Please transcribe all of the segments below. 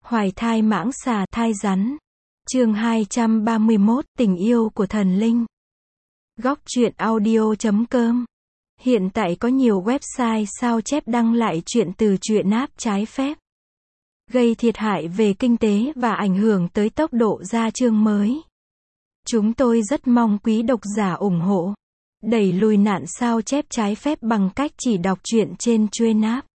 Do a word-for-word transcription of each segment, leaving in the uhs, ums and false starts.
Hoài thai mãng xà, thai rắn. Chương hai trăm ba mươi mốt, tình yêu của thần linh. Góc truyện audio chấm com. Hiện tại có nhiều website sao chép đăng lại truyện từ truyện app trái phép, gây thiệt hại về kinh tế và ảnh hưởng tới tốc độ ra chương mới. Chúng tôi rất mong quý độc giả ủng hộ, đẩy lùi nạn sao chép trái phép bằng cách chỉ đọc truyện trên truyện app.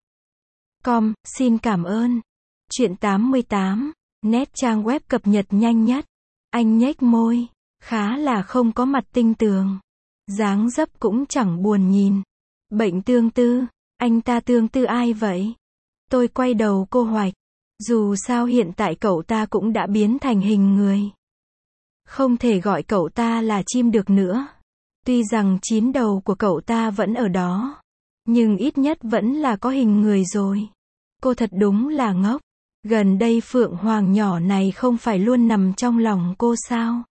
Com, xin cảm ơn. Truyện tám mươi tám, net trang web cập nhật nhanh nhất. Anh nhếch môi, khá là không có mặt tinh tường. Dáng dấp cũng chẳng buồn nhìn. Bệnh tương tư, anh ta tương tư ai vậy? Tôi quay đầu cô Hoạch. Dù sao hiện tại cậu ta cũng đã biến thành hình người. Không thể gọi cậu ta là chim được nữa. Tuy rằng chín đầu của cậu ta vẫn ở đó, nhưng ít nhất vẫn là có hình người rồi. Cô thật đúng là ngốc. Gần đây Phượng Hoàng nhỏ này không phải luôn nằm trong lòng cô sao?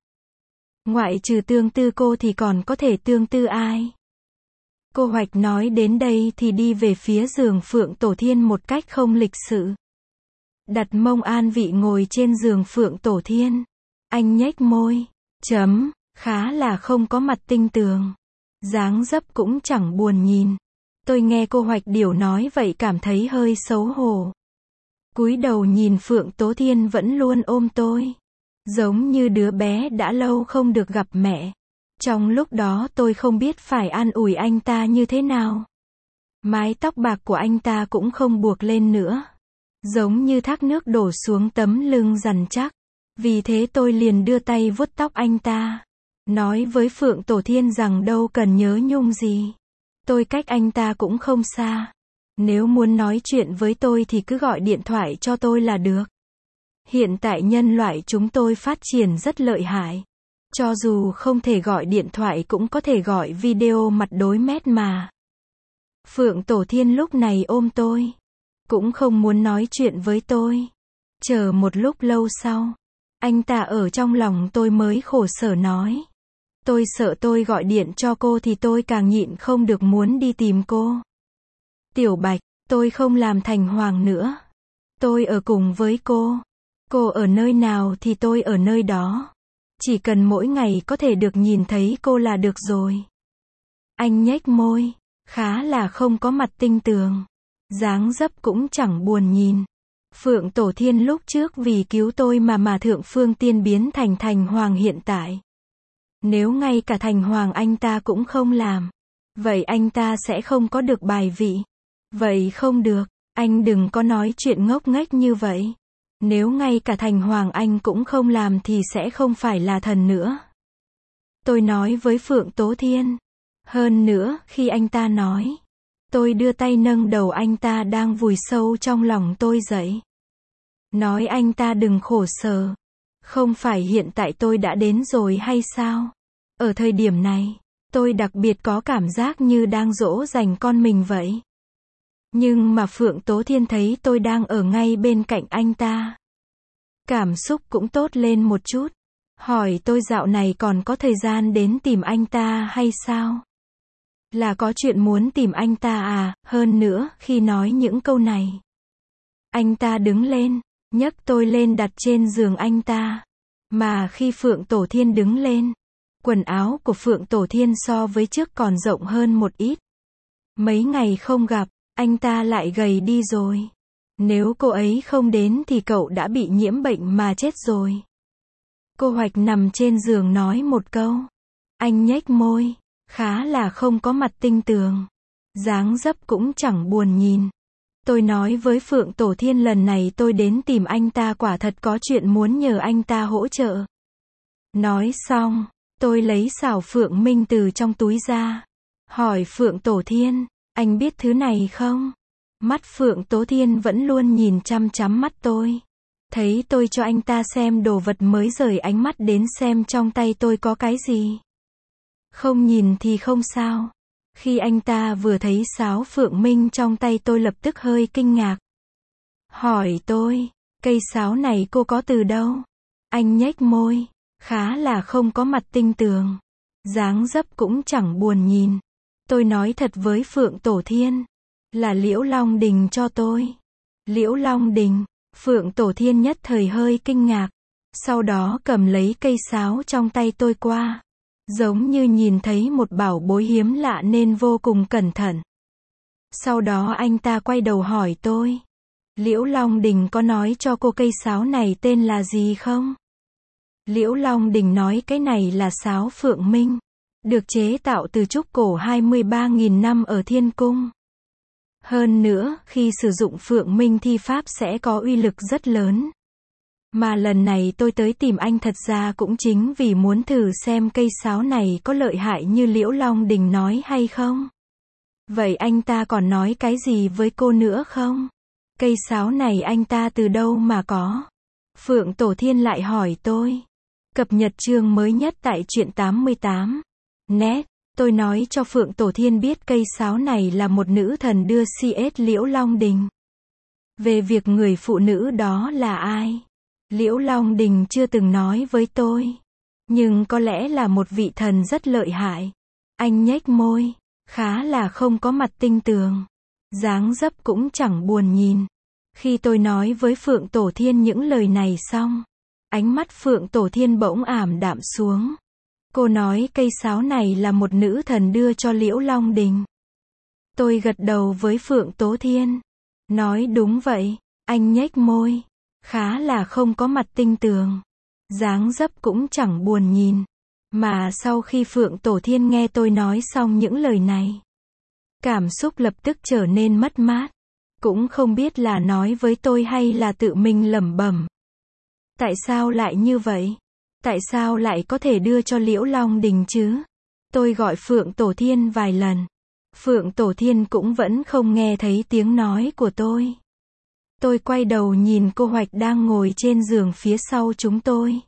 Ngoại trừ tương tư cô thì còn có thể tương tư ai? Cô Hoạch nói đến đây thì đi về phía giường Phượng Tổ Thiên một cách không lịch sự. Đặt mông an vị ngồi trên giường Phượng Tổ Thiên. Anh nhếch môi. Chấm, khá là không có mặt tinh tường. Dáng dấp cũng chẳng buồn nhìn. Tôi nghe cô Hoạch Điểu nói vậy cảm thấy hơi xấu hổ. Cúi đầu nhìn Phượng Tố Thiên vẫn luôn ôm tôi, giống như đứa bé đã lâu không được gặp mẹ. Trong lúc đó tôi không biết phải an ủi anh ta như thế nào. Mái tóc bạc của anh ta cũng không buộc lên nữa, giống như thác nước đổ xuống tấm lưng rắn chắc. Vì thế tôi liền đưa tay vuốt tóc anh ta, nói với Phượng Tổ Thiên rằng đâu cần nhớ nhung gì. Tôi cách anh ta cũng không xa. Nếu muốn nói chuyện với tôi thì cứ gọi điện thoại cho tôi là được. Hiện tại nhân loại chúng tôi phát triển rất lợi hại. Cho dù không thể gọi điện thoại cũng có thể gọi video mặt đối mét mà. Phượng Tổ Thiên lúc này ôm tôi, cũng không muốn nói chuyện với tôi. Chờ một lúc lâu sau, anh ta ở trong lòng tôi mới khổ sở nói. Tôi sợ tôi gọi điện cho cô thì tôi càng nhịn không được muốn đi tìm cô. Tiểu Bạch, tôi không làm thành hoàng nữa. Tôi ở cùng với cô. Cô ở nơi nào thì tôi ở nơi đó. Chỉ cần mỗi ngày có thể được nhìn thấy cô là được rồi. Anh nhếch môi, khá là không có mặt tinh tường. Dáng dấp cũng chẳng buồn nhìn. Phượng Tổ Thiên lúc trước vì cứu tôi mà mà thượng phương tiên biến thành thành hoàng hiện tại. Nếu ngay cả thành hoàng anh ta cũng không làm, vậy anh ta sẽ không có được bài vị. Vậy không được, anh đừng có nói chuyện ngốc nghếch như vậy. Nếu ngay cả thành hoàng anh cũng không làm thì sẽ không phải là thần nữa. Tôi nói với Phượng Tố Thiên. Hơn nữa, khi anh ta nói, tôi đưa tay nâng đầu anh ta đang vùi sâu trong lòng tôi dậy. Nói anh ta đừng khổ sở. Không phải hiện tại tôi đã đến rồi hay sao? Ở thời điểm này, tôi đặc biệt có cảm giác như đang dỗ dành con mình vậy. Nhưng mà Phượng Tố Thiên thấy tôi đang ở ngay bên cạnh anh ta. Cảm xúc cũng tốt lên một chút. Hỏi tôi dạo này còn có thời gian đến tìm anh ta hay sao? Là có chuyện muốn tìm anh ta à? Hơn nữa, khi nói những câu này, anh ta đứng lên, nhấc tôi lên đặt trên giường anh ta. Mà khi Phượng Tổ Thiên đứng lên, quần áo của Phượng Tổ Thiên so với trước còn rộng hơn một ít. Mấy ngày không gặp, anh ta lại gầy đi rồi. Nếu cô ấy không đến thì cậu đã bị nhiễm bệnh mà chết rồi. Cô Hoạch nằm trên giường nói một câu. Anh nhếch môi, khá là không có mặt tinh tường. Dáng dấp cũng chẳng buồn nhìn. Tôi nói với Phượng Tổ Thiên lần này tôi đến tìm anh ta quả thật có chuyện muốn nhờ anh ta hỗ trợ. Nói xong, tôi lấy xảo Phượng Minh từ trong túi ra. Hỏi Phượng Tổ Thiên, anh biết thứ này không? Mắt Phượng Tố Thiên vẫn luôn nhìn chăm chăm mắt tôi. Thấy tôi cho anh ta xem đồ vật mới rời ánh mắt đến xem trong tay tôi có cái gì. Không nhìn thì không sao. Khi anh ta vừa thấy sáo Phượng Minh trong tay tôi lập tức hơi kinh ngạc. Hỏi tôi, cây sáo này cô có từ đâu? Anh nhếch môi, khá là không có mặt tinh tường. Dáng dấp cũng chẳng buồn nhìn. Tôi nói thật với Phượng Tổ Thiên, là Liễu Long Đình cho tôi. Liễu Long Đình, Phượng Tổ Thiên nhất thời hơi kinh ngạc. Sau đó cầm lấy cây sáo trong tay tôi qua. Giống như nhìn thấy một bảo bối hiếm lạ nên vô cùng cẩn thận. Sau đó anh ta quay đầu hỏi tôi. Liễu Long Đình có nói cho cô cây sáo này tên là gì không? Liễu Long Đình nói cái này là sáo Phượng Minh. Được chế tạo từ trúc cổ hai mươi ba nghìn năm ở Thiên Cung. Hơn nữa, khi sử dụng Phượng Minh thi pháp sẽ có uy lực rất lớn. Mà lần này tôi tới tìm anh thật ra cũng chính vì muốn thử xem cây sáo này có lợi hại như Liễu Long Đình nói hay không. Vậy anh ta còn nói cái gì với cô nữa không? Cây sáo này anh ta từ đâu mà có? Phượng Tổ Thiên lại hỏi tôi. Cập nhật chương mới nhất tại truyện tám mươi tám. Net, tôi nói cho Phượng Tổ Thiên biết cây sáo này là một nữ thần đưa xê ét Liễu Long Đình. Về việc người phụ nữ đó là ai? Liễu Long Đình chưa từng nói với tôi. Nhưng có lẽ là một vị thần rất lợi hại. Anh nhếch môi, khá là không có mặt tinh tường. Dáng dấp cũng chẳng buồn nhìn. Khi tôi nói với Phượng Tổ Thiên những lời này xong, ánh mắt Phượng Tổ Thiên bỗng ảm đạm xuống. Cô nói cây sáo này là một nữ thần đưa cho Liễu Long Đình. Tôi gật đầu với Phượng Tổ Thiên. Nói đúng vậy, anh nhếch môi. Khá là không có mặt tinh tường. Dáng dấp cũng chẳng buồn nhìn. Mà sau khi Phượng Tổ Thiên nghe tôi nói xong những lời này, cảm xúc lập tức trở nên mất mát. Cũng không biết là nói với tôi hay là tự mình lẩm bẩm. Tại sao lại như vậy? Tại sao lại có thể đưa cho Liễu Long Đình chứ? Tôi gọi Phượng Tổ Thiên vài lần. Phượng Tổ Thiên cũng vẫn không nghe thấy tiếng nói của tôi. Tôi quay đầu nhìn cô Hoạch đang ngồi trên giường phía sau chúng tôi.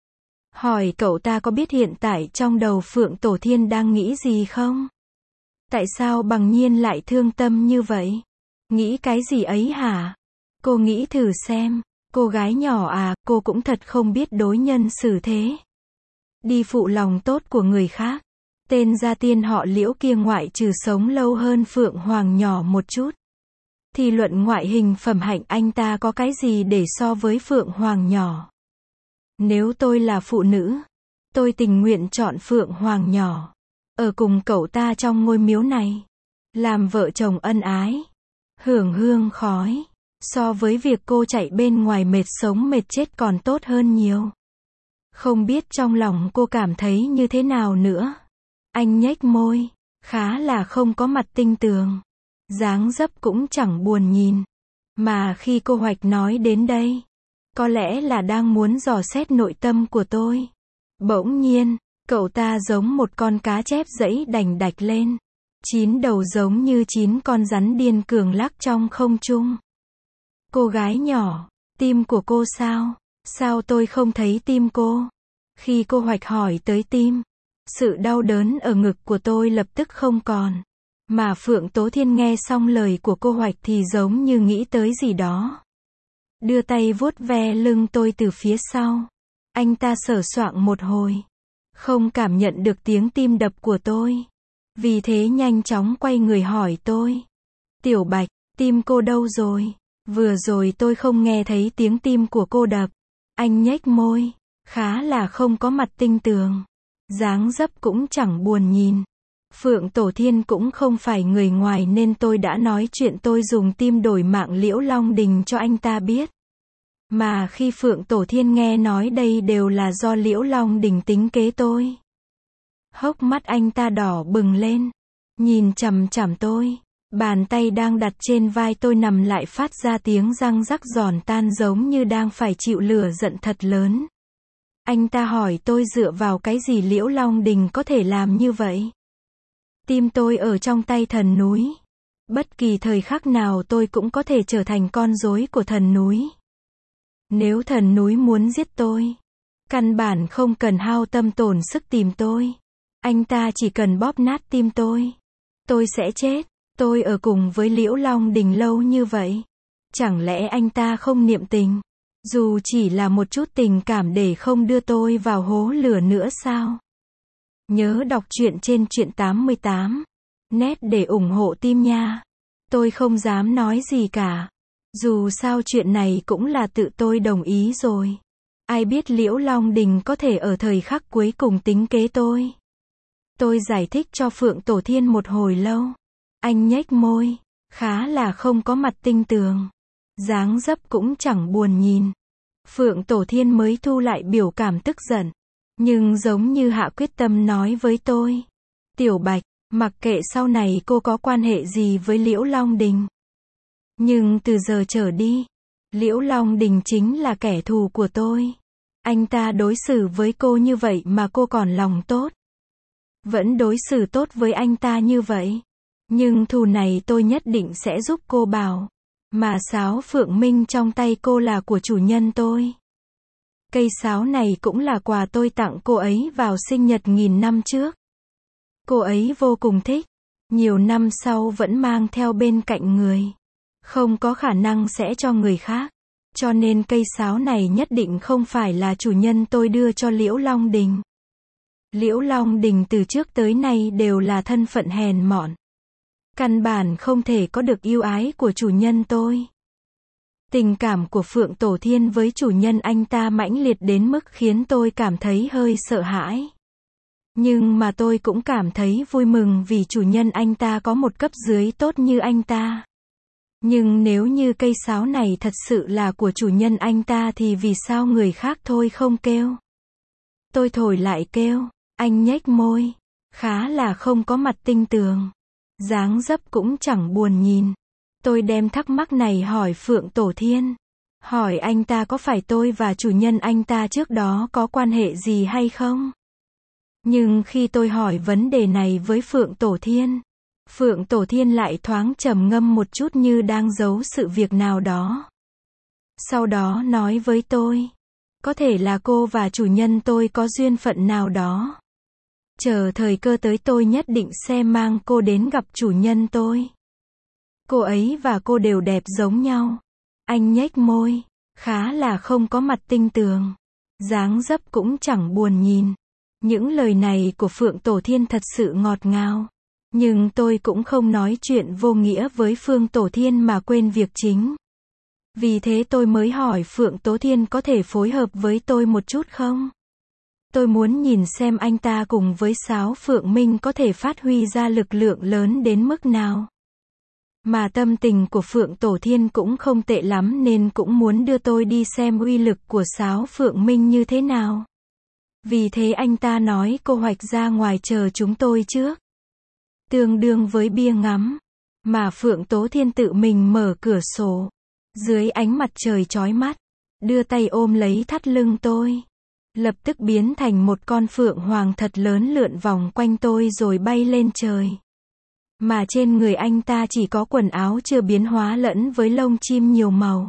Hỏi cậu ta có biết hiện tại trong đầu Phượng Tổ Thiên đang nghĩ gì không? Tại sao Bằng Nhiên lại thương tâm như vậy? Nghĩ cái gì ấy hả? Cô nghĩ thử xem. Cô gái nhỏ à, cô cũng thật không biết đối nhân xử thế. Đi phụ lòng tốt của người khác. Tên gia tiên họ Liễu kia ngoại trừ sống lâu hơn Phượng Hoàng nhỏ một chút. Thì luận ngoại hình phẩm hạnh anh ta có cái gì để so với Phượng Hoàng nhỏ. Nếu tôi là phụ nữ, tôi tình nguyện chọn Phượng Hoàng nhỏ. Ở cùng cậu ta trong ngôi miếu này. Làm vợ chồng ân ái. Hưởng hương khói. So với việc cô chạy bên ngoài mệt sống mệt chết còn tốt hơn nhiều. Không biết trong lòng cô cảm thấy như thế nào nữa. Anh nhếch môi. Khá là không có mặt tinh tường. Dáng dấp cũng chẳng buồn nhìn. Mà khi cô Hoạch nói đến đây, có lẽ là đang muốn dò xét nội tâm của tôi. Bỗng nhiên, cậu ta giống một con cá chép dẫy đành đạch lên. Chín đầu giống như chín con rắn điên cường lắc trong không trung. Cô gái nhỏ, tim của cô sao? Sao tôi không thấy tim cô? Khi cô Hoạch hỏi tới tim, sự đau đớn ở ngực của tôi lập tức không còn. Mà Phượng Tố Thiên nghe xong lời của cô Hoạch thì giống như nghĩ tới gì đó. Đưa tay vuốt ve lưng tôi từ phía sau. Anh ta sờ soạng một hồi. Không cảm nhận được tiếng tim đập của tôi. Vì thế nhanh chóng quay người hỏi tôi. Tiểu Bạch, tim cô đâu rồi? Vừa rồi tôi không nghe thấy tiếng tim của cô đập. Anh nhếch môi. Khá là không có mặt tinh tường. Dáng dấp cũng chẳng buồn nhìn. Phượng Tổ Thiên cũng không phải người ngoài nên tôi đã nói chuyện tôi dùng tim đổi mạng Liễu Long Đình cho anh ta biết. Mà khi Phượng Tổ Thiên nghe nói đây đều là do Liễu Long Đình tính kế tôi. Hốc mắt anh ta đỏ bừng lên. Nhìn chằm chằm tôi. Bàn tay đang đặt trên vai tôi nằm lại phát ra tiếng răng rắc giòn tan giống như đang phải chịu lửa giận thật lớn. Anh ta hỏi tôi dựa vào cái gì Liễu Long Đình có thể làm như vậy? Tim tôi ở trong tay thần núi. Bất kỳ thời khắc nào tôi cũng có thể trở thành con rối của thần núi. Nếu thần núi muốn giết tôi, căn bản không cần hao tâm tổn sức tìm tôi. Anh ta chỉ cần bóp nát tim tôi. Tôi sẽ chết. Tôi ở cùng với Liễu Long Đình lâu như vậy. Chẳng lẽ anh ta không niệm tình? Dù chỉ là một chút tình cảm để không đưa tôi vào hố lửa nữa sao? Nhớ đọc truyện trên truyện tám mươi tám. Net để ủng hộ team nha. Tôi không dám nói gì cả. Dù sao chuyện này cũng là tự tôi đồng ý rồi. Ai biết Liễu Long Đình có thể ở thời khắc cuối cùng tính kế tôi. Tôi giải thích cho Phượng Tổ Thiên một hồi lâu. Anh nhếch môi, khá là không có mặt tinh tường. Dáng dấp cũng chẳng buồn nhìn. Phượng Tổ Thiên mới thu lại biểu cảm tức giận. Nhưng giống như hạ quyết tâm nói với tôi. Tiểu Bạch, mặc kệ sau này cô có quan hệ gì với Liễu Long Đình. Nhưng từ giờ trở đi, Liễu Long Đình chính là kẻ thù của tôi. Anh ta đối xử với cô như vậy mà cô còn lòng tốt. Vẫn đối xử tốt với anh ta như vậy. Nhưng thù này tôi nhất định sẽ giúp cô báo. Mà sáo Phượng Minh trong tay cô là của chủ nhân tôi. Cây sáo này cũng là quà tôi tặng cô ấy vào sinh nhật nghìn năm trước. Cô ấy vô cùng thích. Nhiều năm sau vẫn mang theo bên cạnh người. Không có khả năng sẽ cho người khác. Cho nên cây sáo này nhất định không phải là chủ nhân tôi đưa cho Liễu Long Đình. Liễu Long Đình từ trước tới nay đều là thân phận hèn mọn. Căn bản không thể có được yêu ái của chủ nhân tôi. Tình cảm của Phượng Tổ Thiên với chủ nhân anh ta mãnh liệt đến mức khiến tôi cảm thấy hơi sợ hãi. Nhưng mà tôi cũng cảm thấy vui mừng vì chủ nhân anh ta có một cấp dưới tốt như anh ta. Nhưng nếu như cây sáo này thật sự là của chủ nhân anh ta thì vì sao người khác thôi không kêu? Tôi thổi lại kêu, anh nhếch môi, khá là không có mặt tinh tường. Dáng dấp cũng chẳng buồn nhìn. Tôi đem thắc mắc này hỏi Phượng Tổ Thiên. Hỏi anh ta có phải tôi và chủ nhân anh ta trước đó có quan hệ gì hay không? Nhưng khi tôi hỏi vấn đề này với Phượng Tổ Thiên, Phượng Tổ Thiên lại thoáng trầm ngâm một chút như đang giấu sự việc nào đó. Sau đó nói với tôi, có thể là cô và chủ nhân tôi có duyên phận nào đó. Chờ thời cơ tới tôi nhất định sẽ mang cô đến gặp chủ nhân tôi. Cô ấy và cô đều đẹp giống nhau. Anh nhếch môi, khá là không có mặt tinh tường. Dáng dấp cũng chẳng buồn nhìn. Những lời này của Phượng Tổ Thiên thật sự ngọt ngào. Nhưng tôi cũng không nói chuyện vô nghĩa với Phượng Tổ Thiên mà quên việc chính. Vì thế tôi mới hỏi Phượng Tổ Thiên có thể phối hợp với tôi một chút không? Tôi muốn nhìn xem anh ta cùng với sáo Phượng Minh có thể phát huy ra lực lượng lớn đến mức nào. Mà tâm tình của Phượng Tổ Thiên cũng không tệ lắm nên cũng muốn đưa tôi đi xem uy lực của sáo Phượng Minh như thế nào. Vì thế anh ta nói cô hoạch ra ngoài chờ chúng tôi trước. Tương đương với bia ngắm. Mà Phượng Tổ Thiên tự mình mở cửa sổ. Dưới ánh mặt trời chói mắt. Đưa tay ôm lấy thắt lưng tôi. Lập tức biến thành một con phượng hoàng thật lớn lượn vòng quanh tôi rồi bay lên trời. Mà trên người anh ta chỉ có quần áo chưa biến hóa lẫn với lông chim nhiều màu.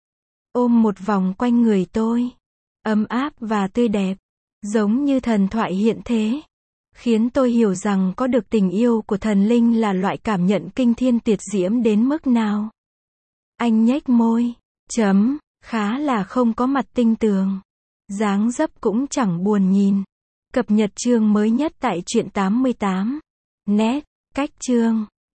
Ôm một vòng quanh người tôi. Ấm áp và tươi đẹp. Giống như thần thoại hiện thế. Khiến tôi hiểu rằng có được tình yêu của thần linh là loại cảm nhận kinh thiên tuyệt diễm đến mức nào. Anh nhếch môi. Chấm. Khá là không có mặt tinh tường. Dáng dấp cũng chẳng buồn nhìn. Cập nhật chương mới nhất tại truyện tám mươi tám. Net. Cách chương.